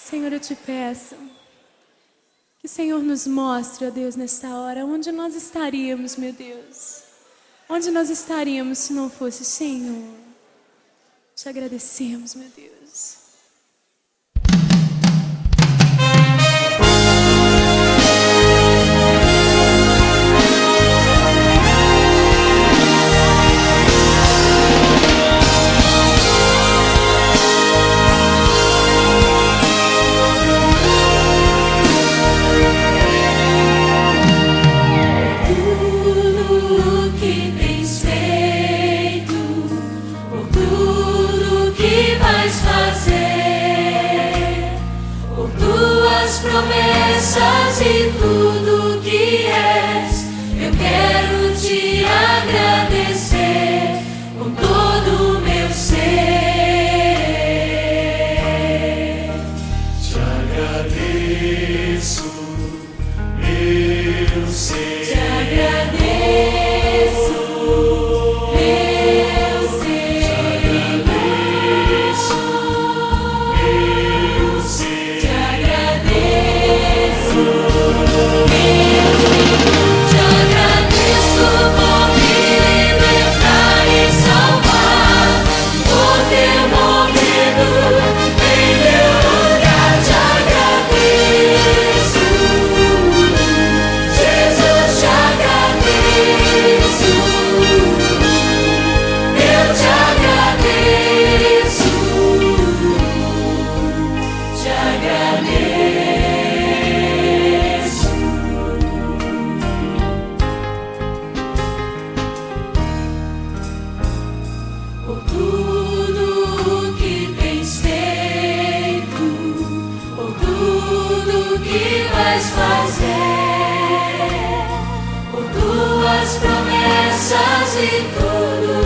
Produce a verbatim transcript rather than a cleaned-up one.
Senhor, eu te peço que o Senhor nos mostre, ó Deus, nesta hora, onde nós estaríamos, meu Deus. Onde nós estaríamos se não fosse o Senhor. Te agradecemos, meu Deus. Promessas e tudo que és, eu quero te agradecer com todo o meu ser. Te agradeço, meu ser. Te agradeço, meu ser. Te agradeço, meu ser. Te agradeço por me libertar e salvar, por ter morrido em meu lugar. Te agradeço, Jesus, te agradeço, eu te agradeço, te agradeço. Por tudo que tens feito, por tudo que vais fazer, por tuas promessas e tudo